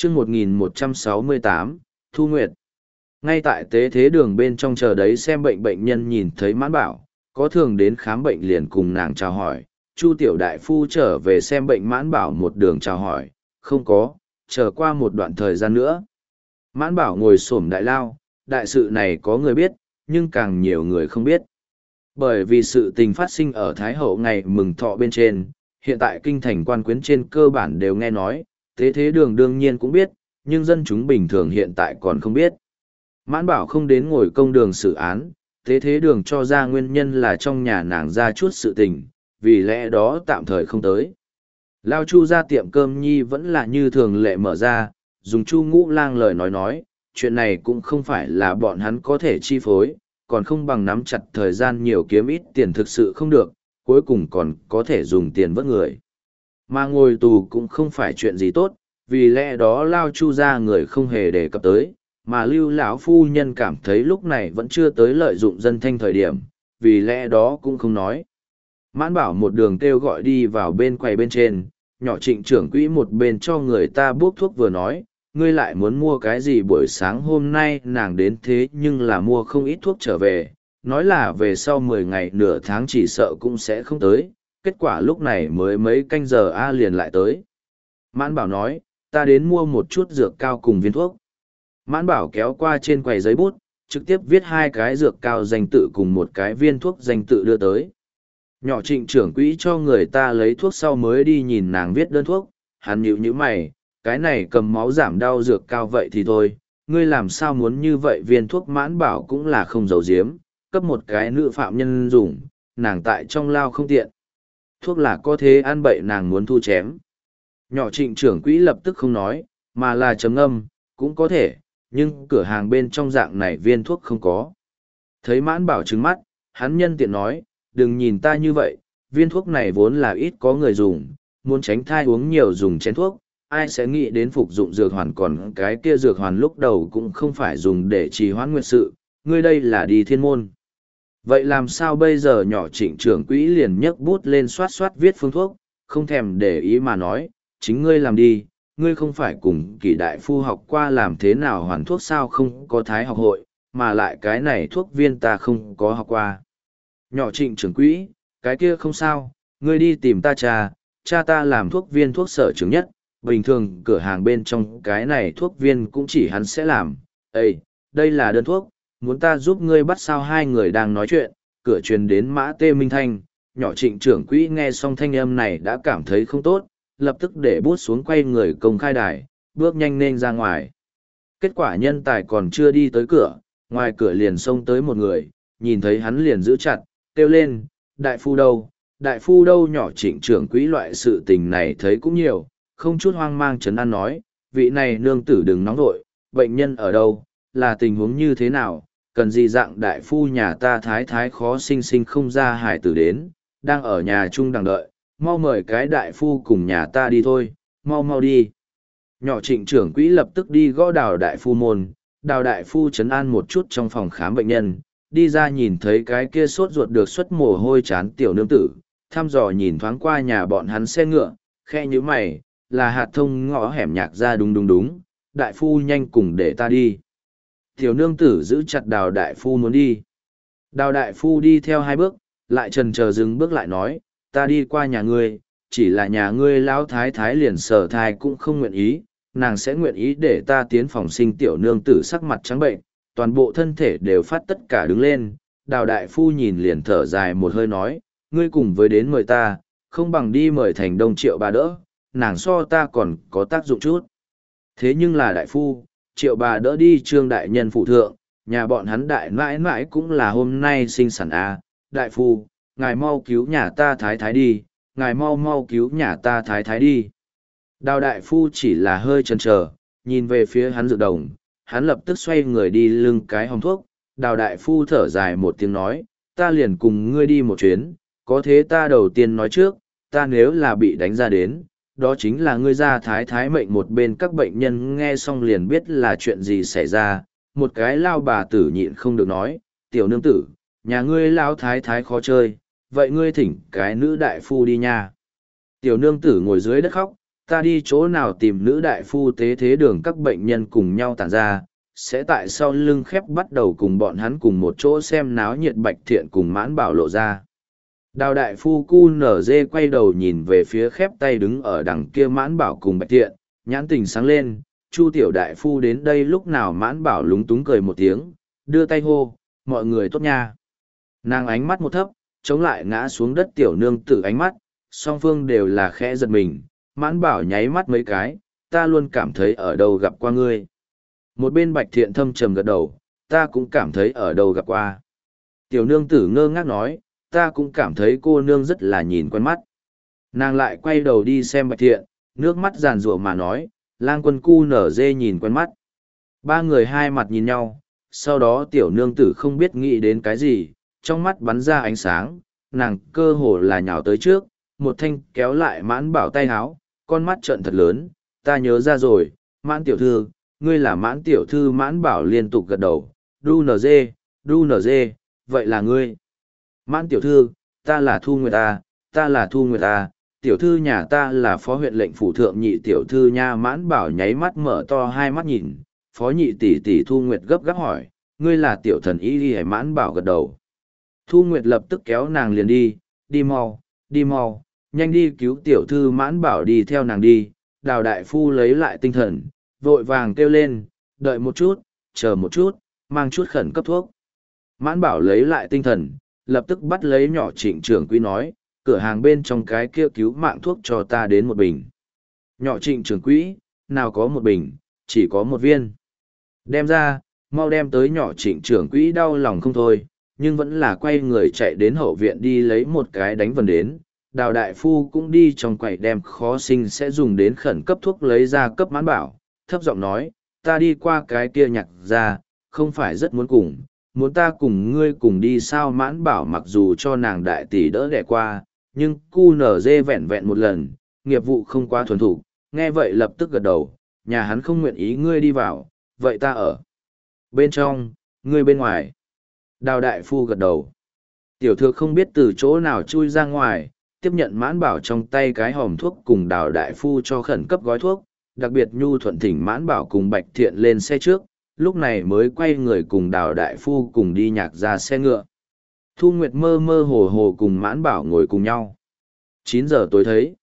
chương 1168, Thu Nguyệt. Ngay tại tế thế đường bên trong chờ đấy xem bệnh nhân nhìn thấy Mãn Bảo, có thường đến khám bệnh liền cùng nàng chào hỏi. Chu tiểu đại phu trở về xem bệnh Mãn Bảo một đường chào hỏi, không có, chờ qua một đoạn thời gian nữa. Mãn Bảo ngồi xổm đại lao, đại sự này có người biết, nhưng càng nhiều người không biết. Bởi vì sự tình phát sinh ở Thái Hậu ngày mừng thọ bên trên, hiện tại kinh thành quan quyến trên cơ bản đều nghe nói, tế thế đường đương nhiên cũng biết, nhưng dân chúng bình thường hiện tại còn không biết. Mãn Bảo không đến ngồi công đường xử án, tế thế đường cho ra nguyên nhân là trong nhà nàng ra chút sự tình, vì lẽ đó tạm thời không tới. Lao Chu ra tiệm cơm nhi vẫn là như thường lệ mở ra, dùng Chu Ngũ Lang lời nói, chuyện này cũng không phải là bọn hắn có thể chi phối, còn không bằng nắm chặt thời gian nhiều kiếm ít tiền thực sự không được, cuối cùng còn có thể dùng tiền vớt người. Mà ngồi tù cũng không phải chuyện gì tốt, vì lẽ đó Lao Chu ra người không hề đề cập tới, mà Lưu lão phu nhân cảm thấy lúc này vẫn chưa tới lợi dụng dân thanh thời điểm, vì lẽ đó cũng không nói. Mãn Bảo một đường kêu gọi đi vào bên quầy bên trên, nhỏ Trịnh trưởng quỹ một bên cho người ta bốc thuốc vừa nói, ngươi lại muốn mua cái gì buổi sáng hôm nay nàng đến thế nhưng là mua không ít thuốc trở về, nói là về sau 10 ngày nửa tháng chỉ sợ cũng sẽ không tới, kết quả lúc này mới mấy canh giờ A liền lại tới. Mãn Bảo nói, ta đến mua một chút dược cao cùng viên thuốc. Mãn Bảo kéo qua trên quầy giấy bút, trực tiếp viết 2 cái dược cao danh tự cùng một cái viên thuốc danh tự đưa tới. Nhỏ Trịnh trưởng quỹ cho người ta lấy thuốc sau mới đi nhìn nàng viết đơn thuốc, hắn nhíu nhíu mày, cái này cầm máu giảm đau dược cao vậy thì thôi, ngươi làm sao muốn như vậy viên thuốc. Mãn Bảo cũng là không giấu giếm, cấp một cái nữ phạm nhân dùng, nàng tại trong lao không tiện. Thuốc là có thế ăn bậy nàng muốn thu chém. Nhỏ Trịnh trưởng quỹ lập tức không nói, mà là chấm ngâm, cũng có thể, nhưng cửa hàng bên trong dạng này viên thuốc không có. Thấy Mãn Bảo trừng mắt, hắn nhân tiện nói, đừng nhìn ta như vậy, viên thuốc này vốn là ít có người dùng, muốn tránh thai uống nhiều dùng chén thuốc, ai sẽ nghĩ đến phục dụng dược hoàn, còn cái kia dược hoàn lúc đầu cũng không phải dùng để trì hoãn nguyệt sự, ngươi đây là đi thiên môn. Vậy làm sao bây giờ? Nhỏ Trịnh trưởng quỹ liền nhấc bút lên xoát xoát viết phương thuốc, không thèm để ý mà nói, chính ngươi làm đi, ngươi không phải cùng Kỷ đại phu học qua làm thế nào hoàn thuốc sao? Không có thái học hội, mà lại cái này thuốc viên ta không có học qua. Nhỏ Trịnh trưởng quỹ, cái kia không sao, ngươi đi tìm ta cha ta làm thuốc viên thuốc sở trường nhất, bình thường cửa hàng bên trong cái này thuốc viên cũng chỉ hắn sẽ làm. Ê, đây là đơn thuốc, muốn ta giúp ngươi bắt sao? Hai người đang nói chuyện, cửa truyền đến Mã Tê Minh thanh. Nhỏ Trịnh trưởng quỹ nghe xong thanh âm này đã cảm thấy không tốt, lập tức để bút xuống quay người công khai đài, bước nhanh nên ra ngoài. Kết quả nhân tài còn chưa đi tới cửa, ngoài cửa liền xông tới một người, nhìn thấy hắn liền giữ chặt, kêu lên, đại phu đâu, đại phu đâu? Nhỏ Trịnh trưởng quỹ loại sự tình này thấy cũng nhiều, không chút hoang mang trấn an nói, vị này nương tử đừng nóng vội, bệnh nhân ở đâu, là tình huống như thế nào, cần gì dạng đại phu nhà ta thái thái khó sinh sinh không ra hải tử đến, đang ở nhà chung đằng đợi, mau mời cái đại phu cùng nhà ta đi thôi, mau mau đi. Nhỏ Trịnh trưởng quỹ lập tức đi gõ Đào đại phu môn, Đào đại phu trấn an một chút trong phòng khám bệnh nhân, đi ra nhìn thấy cái kia sốt ruột được xuất mồ hôi chán tiểu nương tử, thăm dò nhìn thoáng qua nhà bọn hắn xe ngựa, khe như mày, là hạt thông ngõ hẻm nhạc ra. Đúng, đại phu nhanh cùng để ta đi. Tiểu nương tử giữ chặt Đào đại phu muốn đi. Đào đại phu đi theo 2 bước, lại chần chờ dừng bước lại nói, ta đi qua nhà ngươi, chỉ là nhà ngươi lão thái thái liền sở thai cũng không nguyện ý, nàng sẽ nguyện ý để ta tiến phòng sinh? Tiểu nương tử sắc mặt trắng bệnh, toàn bộ thân thể đều phát tất cả đứng lên. Đào đại phu nhìn liền thở dài một hơi nói, ngươi cùng với đến mời ta, không bằng đi mời Thành Đông Triệu bà đỡ, nàng so ta còn có tác dụng chút. Thế nhưng là đại phu, Triệu bà đỡ đi Trương đại nhân phụ thượng, nhà bọn hắn đại mãi mãi cũng là hôm nay sinh sản à. Đại phu, ngài mau cứu nhà ta thái thái đi, ngài mau mau cứu nhà ta thái thái đi. Đào đại phu chỉ là hơi chần chờ, nhìn về phía hắn dược đồng, hắn lập tức xoay người đi lưng cái hòm thuốc. Đào đại phu thở dài một tiếng nói, ta liền cùng ngươi đi một chuyến, có thế ta đầu tiên nói trước, ta nếu là bị đánh ra đến, đó chính là ngươi gia thái thái mệnh. Một bên các bệnh nhân nghe xong liền biết là chuyện gì xảy ra, một cái lao bà tử nhịn không được nói, tiểu nương tử, nhà ngươi lao thái thái khó chơi, vậy ngươi thỉnh cái nữ đại phu đi nha. Tiểu nương tử ngồi dưới đất khóc, ta đi chỗ nào tìm nữ đại phu tế thế đường các bệnh nhân cùng nhau tản ra, sẽ tại sau lưng khép bắt đầu cùng bọn hắn cùng một chỗ xem náo nhiệt Bạch Thiện cùng Mãn Bảo lộ ra. Đào đại phu cu nở dê quay đầu nhìn về phía khép tay đứng ở đằng kia Mãn Bảo cùng Bạch Thiện, nhãn tình sáng lên, Chu tiểu đại phu đến đây lúc nào. Mãn Bảo lúng túng cười một tiếng, đưa tay hô, mọi người tốt nha. Nàng ánh mắt một thấp, chống lại ngã xuống đất tiểu nương tử ánh mắt, song phương đều là khẽ giật mình. Mãn Bảo nháy mắt mấy cái, ta luôn cảm thấy ở đâu gặp qua ngươi. Một bên Bạch Thiện thâm trầm gật đầu, ta cũng cảm thấy ở đâu gặp qua. Tiểu nương tử ngơ ngác nói, ta cũng cảm thấy cô nương rất là nhìn quen mắt. Nàng lại quay đầu đi xem Bạch Thiện, nước mắt giàn rủa mà nói, lang quân cu nở dê nhìn quen mắt. Ba người hai mặt nhìn nhau, sau đó tiểu nương tử không biết nghĩ đến cái gì, trong mắt bắn ra ánh sáng, nàng cơ hồ là nhào tới trước, một thanh kéo lại Mãn Bảo tay háo, con mắt trợn thật lớn, ta nhớ ra rồi, Mãn tiểu thư, ngươi là Mãn tiểu thư. Mãn Bảo liên tục gật đầu, đu nở dê, vậy là ngươi. Mãn tiểu thư, ta là Thu Nguyệt ta là Thu Nguyệt tiểu thư nhà ta là phó huyện lệnh phủ thượng nhị tiểu thư nha. Mãn Bảo nháy mắt mở to hai mắt nhìn, phó nhị tỷ tỷ Thu Nguyệt gấp gáp hỏi, ngươi là tiểu thần y đi hay? Mãn Bảo gật đầu. Thu Nguyệt lập tức kéo nàng liền đi mau, nhanh đi cứu tiểu thư. Mãn Bảo đi theo nàng đi, Đào đại phu lấy lại tinh thần, vội vàng kêu lên, đợi một chút, chờ một chút, mang chút khẩn cấp thuốc. Mãn Bảo lấy lại tinh thần, lập tức bắt lấy nhỏ Trịnh trưởng quỹ nói, cửa hàng bên trong cái kia cứu mạng thuốc cho ta đến một bình. Nhỏ Trịnh trưởng quỹ, nào có một bình, chỉ có một viên. Đem ra, mau đem tới. Nhỏ Trịnh trưởng quỹ đau lòng không thôi, nhưng vẫn là quay người chạy đến hậu viện đi lấy một cái đánh vần đến. Đào đại phu cũng đi trong quầy đem khó sinh sẽ dùng đến khẩn cấp thuốc lấy ra cấp Mãn Bảo, thấp giọng nói, ta đi qua cái kia nhặt ra, không phải rất muốn ta cùng ngươi cùng đi sao? Mãn Bảo mặc dù cho nàng đại tỷ đỡ đẻ qua, nhưng cu nở dê vẹn vẹn một lần, nghiệp vụ không quá thuần thục, nghe vậy lập tức gật đầu, nhà hắn không nguyện ý ngươi đi vào, vậy ta ở bên trong, ngươi bên ngoài. Đào đại phu gật đầu. Tiểu thược không biết từ chỗ nào chui ra ngoài, tiếp nhận Mãn Bảo trong tay cái hòm thuốc cùng Đào đại phu cho khẩn cấp gói thuốc, đặc biệt nhu thuận thỉnh Mãn Bảo cùng Bạch Thiện lên xe trước, lúc này mới quay người cùng Đào đại phu cùng đi nhạc ra xe ngựa. Thu Nguyệt mơ mơ hồ hồ cùng Mãn Bảo ngồi cùng nhau. 9 giờ tối thấy.